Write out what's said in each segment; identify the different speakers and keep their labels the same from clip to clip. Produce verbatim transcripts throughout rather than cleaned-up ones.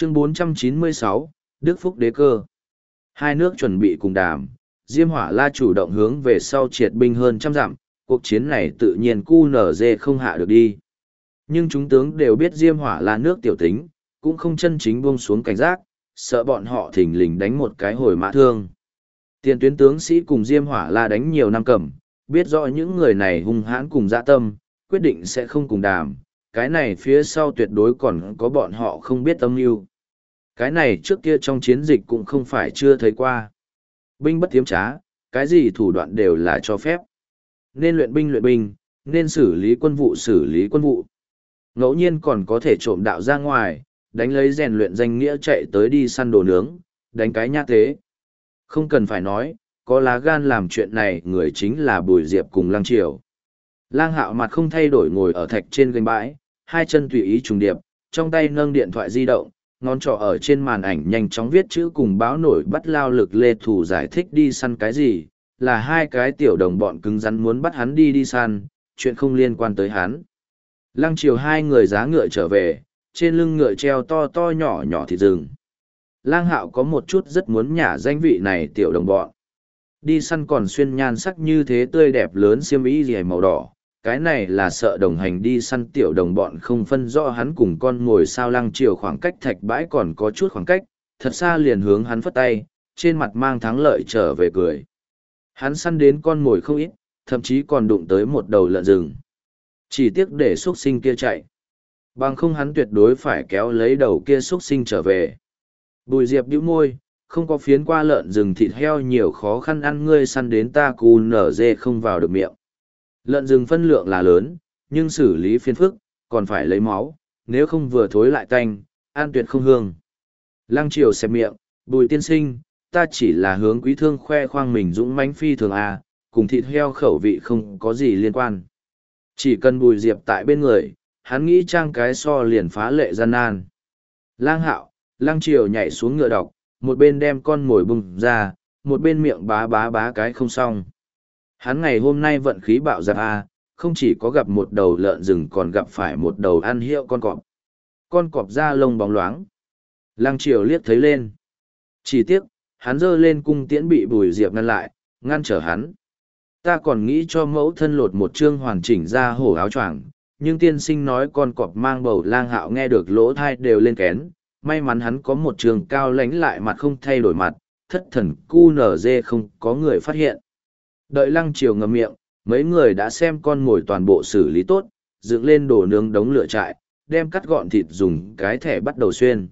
Speaker 1: Chương bốn trăm chín mươi sáu, Đức Phúc Đế Cơ. Hai nước chuẩn bị cùng đàm, Diêm Hỏa La chủ động hướng về sau triệt binh hơn trăm dặm, cuộc chiến này tự nhiên cu nở dê không hạ được đi. Nhưng chúng tướng đều biết Diêm Hỏa La nước tiểu tính, cũng không chân chính buông xuống cảnh giác, sợ bọn họ thình lình đánh một cái hồi mã thương. Tiền tuyến tướng sĩ cùng Diêm Hỏa La đánh nhiều năm cầm, biết rõ những người này hung hãn cùng dã tâm, quyết định sẽ không cùng đàm, cái này phía sau tuyệt đối còn có bọn họ không biết âm mưu. Cái này trước kia trong chiến dịch cũng không phải chưa thấy qua. Binh bất tiếm trá, cái gì thủ đoạn đều là cho phép. Nên luyện binh luyện binh, nên xử lý quân vụ xử lý quân vụ. Ngẫu nhiên còn có thể trộm đạo ra ngoài, đánh lấy rèn luyện danh nghĩa chạy tới đi săn đồ nướng, đánh cái nhát thế. Không cần phải nói, có lá gan làm chuyện này người chính là Bùi Diệp cùng Lăng Triều. Lang Hạo mặt không thay đổi ngồi ở thạch trên gành bãi, hai chân tùy ý trùng điệp, trong tay nâng điện thoại di động, ngón trỏ ở trên màn ảnh nhanh chóng viết chữ cùng báo nổi bắt lao lực lê thủ giải thích đi săn cái gì, là hai cái tiểu đồng bọn cứng rắn muốn bắt hắn đi đi săn, chuyện không liên quan tới hắn. Lăng Triều hai người giá ngựa trở về, trên lưng ngựa treo to to nhỏ nhỏ thịt rừng. Lang Hạo có một chút rất muốn nhả danh vị này tiểu đồng bọn. Đi săn còn xuyên nhan sắc như thế tươi đẹp lớn xiêm y rìa màu đỏ, cái này là sợ đồng hành đi săn tiểu đồng bọn không phân rõ hắn cùng con ngồi sao. Lăng Triều khoảng cách thạch bãi còn có chút khoảng cách, thật xa liền hướng hắn phất tay, trên mặt mang thắng lợi trở về cười. Hắn săn đến con mồi không ít, thậm chí còn đụng tới một đầu lợn rừng. Chỉ tiếc để xuất sinh kia chạy. Bằng không hắn tuyệt đối phải kéo lấy đầu kia xuất sinh trở về. Bùi Diệp bĩu môi, không có phiến qua lợn rừng thịt heo nhiều khó khăn ăn, ngươi săn đến ta cù nở dê không vào được miệng. Lợn rừng phân lượng là lớn, nhưng xử lý phiền phức, còn phải lấy máu, nếu không vừa thối lại tanh, ăn tuyệt không hương. Lăng Triều xẹp miệng, Bùi tiên sinh, ta chỉ là hướng quý thương khoe khoang mình dũng mãnh phi thường à, cùng thịt heo khẩu vị không có gì liên quan. Chỉ cần Bùi Diệp tại bên người, hắn nghĩ trang cái so liền phá lệ gian nan. Lang Hạo, Lăng Triều nhảy xuống ngựa đọc, một bên đem con mồi bùng ra, một bên miệng bá bá bá cái không xong. Hắn ngày hôm nay vận khí bạo dạp à, không chỉ có gặp một đầu lợn rừng còn gặp phải một đầu ăn hiệu con cọp. Con cọp da lông bóng loáng. Lăng Triều liếc thấy lên. Chỉ tiếc, hắn giơ lên cung tiễn bị Bùi Diệp ngăn lại, ngăn trở hắn. Ta còn nghĩ cho mẫu thân lột một chương hoàn chỉnh ra hổ áo choàng, nhưng tiên sinh nói con cọp mang bầu. Lang Hạo nghe được lỗ thai đều lên kén, may mắn hắn có một trường cao lánh lại mặt không thay đổi mặt, thất thần cu nở dê không có người phát hiện. Đợi Lăng Triều ngậm miệng, mấy người đã xem con mồi toàn bộ xử lý tốt, dựng lên đồ nướng đống lửa trại, đem cắt gọn thịt dùng cái thẻ bắt đầu xuyên.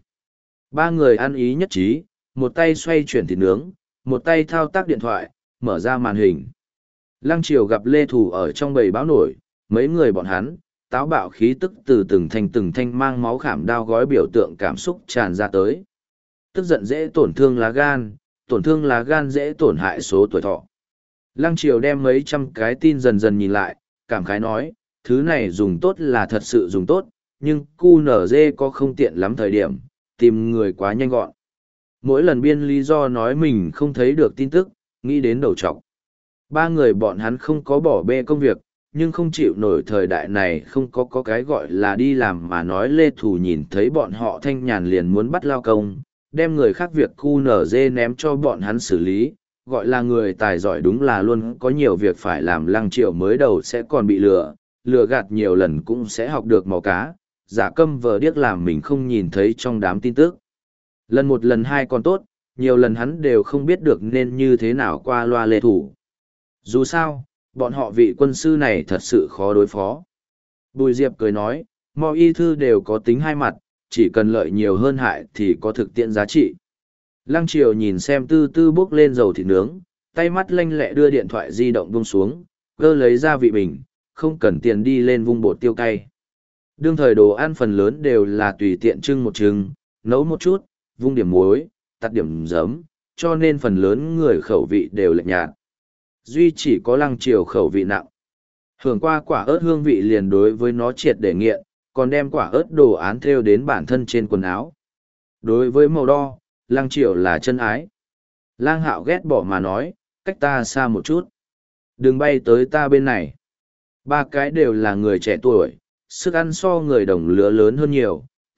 Speaker 1: Ba người ăn ý nhất trí, một tay xoay chuyển thịt nướng, một tay thao tác điện thoại, mở ra màn hình. Lăng Triều gặp Lê Thủ ở trong bầy báo nổi, mấy người bọn hắn, táo bạo khí tức từ từng thanh từng thanh mang máu khảm đao gói biểu tượng cảm xúc tràn ra tới. Tức giận dễ tổn thương lá gan, tổn thương lá gan dễ tổn hại số tuổi thọ. Lăng Triều đem mấy trăm cái tin dần dần nhìn lại, cảm khái nói, thứ này dùng tốt là thật sự dùng tốt, nhưng cu nở dê có không tiện lắm thời điểm, tìm người quá nhanh gọn. Mỗi lần biên lý do nói mình không thấy được tin tức, nghĩ đến đầu trọc. Ba người bọn hắn không có bỏ bê công việc, nhưng không chịu nổi thời đại này không có có cái gọi là đi làm mà nói. Lê Thủ nhìn thấy bọn họ thanh nhàn liền muốn bắt lao công, đem người khác việc cu nở dê ném cho bọn hắn xử lý, gọi là người tài giỏi đúng là luôn có nhiều việc phải làm. Lăng Triều mới đầu sẽ còn bị lừa, lừa gạt nhiều lần cũng sẽ học được màu cá, giả câm vờ điếc làm mình không nhìn thấy trong đám tin tức. Lần một lần hai còn tốt, nhiều lần hắn đều không biết được nên như thế nào qua loa Lê Thủ. Dù sao, bọn họ vị quân sư này thật sự khó đối phó. Bùi Diệp cười nói, mọi y thư đều có tính hai mặt, chỉ cần lợi nhiều hơn hại thì có thực tiễn giá trị. Lăng Triều nhìn xem tư tư bốc lên dầu thịt nướng, tay mắt lanh lẹ đưa điện thoại di động buông xuống, cơ lấy ra vị bình, không cần tiền đi lên vung bột tiêu cay. Đương thời đồ ăn phần lớn đều là tùy tiện trưng một trưng, nấu một chút, vung điểm muối, tắt điểm giấm, cho nên phần lớn người khẩu vị đều lệch nhạt. Duy chỉ có Lăng Triều khẩu vị nặng. Hưởng qua quả ớt hương vị liền đối với nó triệt để nghiện, còn đem quả ớt đồ án thêu đến bản thân trên quần áo. Đối với màu đo, Lăng Triều là chân ái. Lang Hạo ghét bỏ mà nói, cách ta xa một chút. Đừng bay tới ta bên này. Ba cái đều là người trẻ tuổi, sức ăn so người đồng lứa lớn hơn nhiều,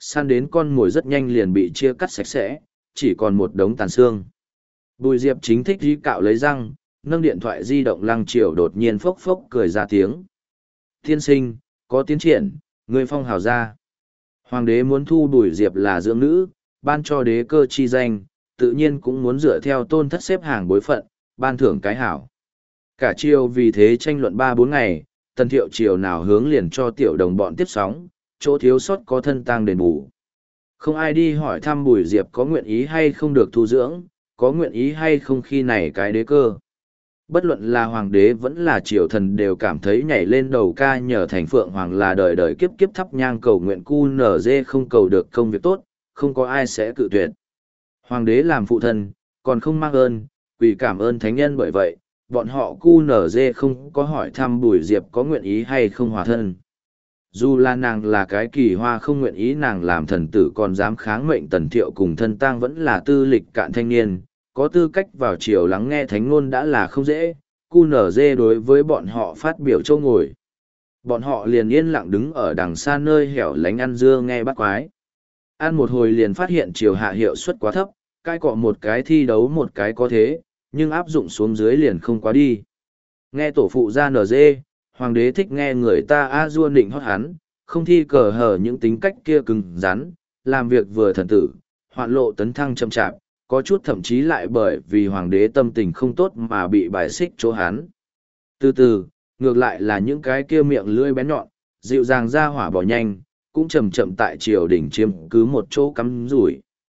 Speaker 1: săn đến con mồi rất nhanh liền bị chia cắt sạch sẽ, chỉ còn một đống tàn xương. Bùi Diệp chính thích dí cạo lấy răng, nâng điện thoại di động Lăng Triều đột nhiên phốc phốc cười ra tiếng. Tiên sinh, có tiến triển, người phong hào ra. Hoàng đế muốn thu Bùi Diệp là dưỡng nữ, ban cho đế cơ chi danh, tự nhiên cũng muốn dựa theo tôn thất xếp hàng bối phận, ban thưởng cái hảo. Cả triều vì thế tranh luận ba bốn ngày, Tần Thiệu triều nào hướng liền cho tiểu đồng bọn tiếp sóng, chỗ thiếu sót có thân tang đền bù. Không ai đi hỏi thăm Bùi Diệp có nguyện ý hay không được thu dưỡng, có nguyện ý hay không khi này cái đế cơ. Bất luận là hoàng đế vẫn là triều thần đều cảm thấy nhảy lên đầu ca nhờ thành phượng hoàng là đời đời kiếp kiếp thắp nhang cầu nguyện cu nở dê không cầu được công việc tốt, không có ai sẽ cự tuyệt. Hoàng đế làm phụ thân, còn không mang ơn, quỳ cảm ơn thánh nhân, bởi vậy, bọn họ cu nở dê không có hỏi thăm Bùi Diệp có nguyện ý hay không hòa thân. Dù là nàng là cái kỳ hoa không nguyện ý nàng làm thần tử còn dám kháng mệnh Tần Thiệu cùng thân tang vẫn là tư lịch cạn thanh niên, có tư cách vào triều lắng nghe thánh ngôn đã là không dễ, cu nở dê đối với bọn họ phát biểu châu ngồi. Bọn họ liền yên lặng đứng ở đằng xa nơi hẻo lánh ăn dưa nghe bắt quái. Ăn một hồi liền phát hiện triều hạ hiệu suất quá thấp, cái cọ một cái thi đấu một cái có thế, nhưng áp dụng xuống dưới liền không quá đi. Nghe tổ phụ ra nở dê, hoàng đế thích nghe người ta a dua nịnh hót hắn, không thi cờ hở những tính cách kia cứng rắn, làm việc vừa thần tử, hoạn lộ tấn thăng chậm chạp, có chút thậm chí lại bởi vì hoàng đế tâm tình không tốt mà bị bài xích chỗ hắn. Từ từ, ngược lại là những cái kia miệng lưỡi bén nhọn, dịu dàng ra hỏa bỏ nhanh, cũng chậm chậm tại triều đình chiếm cứ một chỗ cắm rủi.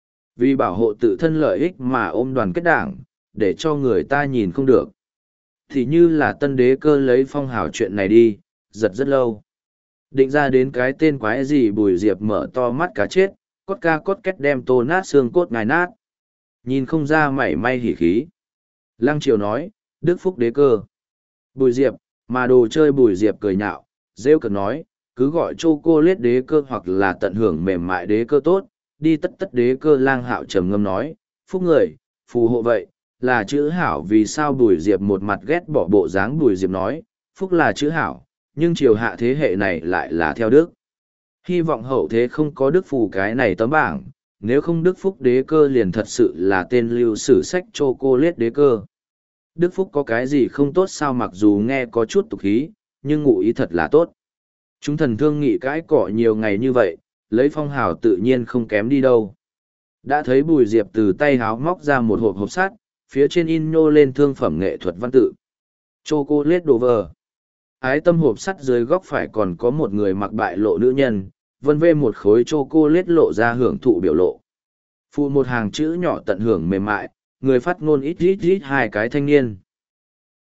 Speaker 1: Vì bảo hộ tự thân lợi ích mà ôm đoàn kết đảng, để cho người ta nhìn không được. Thì như là tân đế cơ lấy phong hào chuyện này đi, giật rất lâu. Định ra đến cái tên quái gì Bùi Diệp mở to mắt cá chết, cốt ca cốt két đem tô nát xương cốt ngài nát. Nhìn không ra mảy may hỉ khí. Lăng Triều nói, Đức Phúc đế cơ. Bùi Diệp, mà đồ chơi Bùi Diệp cười nhạo, rêu cực nói, cứ gọi chocolate đế cơ hoặc là tận hưởng mềm mại đế cơ tốt, đi tất tất đế cơ. Lang Hạo trầm ngâm nói, Phúc người, phù hộ vậy, là chữ hảo. Vì sao Bùi Diệp một mặt ghét bỏ bộ dáng Bùi Diệp nói, Phúc là chữ hảo, nhưng triều hạ thế hệ này lại là theo đức. Hy vọng hậu thế không có đức phù cái này tấm bảng, nếu không Đức Phúc đế cơ liền thật sự là tên lưu sử sách chocolate đế cơ. Đức Phúc có cái gì không tốt sao, mặc dù nghe có chút tục khí, nhưng ngụ ý thật là tốt. Chúng thần thương nghị cãi cọ nhiều ngày như vậy, lấy phong hào tự nhiên không kém đi đâu. Đã thấy Bùi Diệp từ tay háo móc ra một hộp hộp sắt, phía trên in nhô lên thương phẩm nghệ thuật văn tự. Chocolate Dover. Ái tâm hộp sắt dưới góc phải còn có một người mặc bại lộ nữ nhân, vân vê một khối chocolate lộ ra hưởng thụ biểu lộ. Phụ một hàng chữ nhỏ tận hưởng mềm mại, người phát ngôn ít ít ít hai cái thanh niên.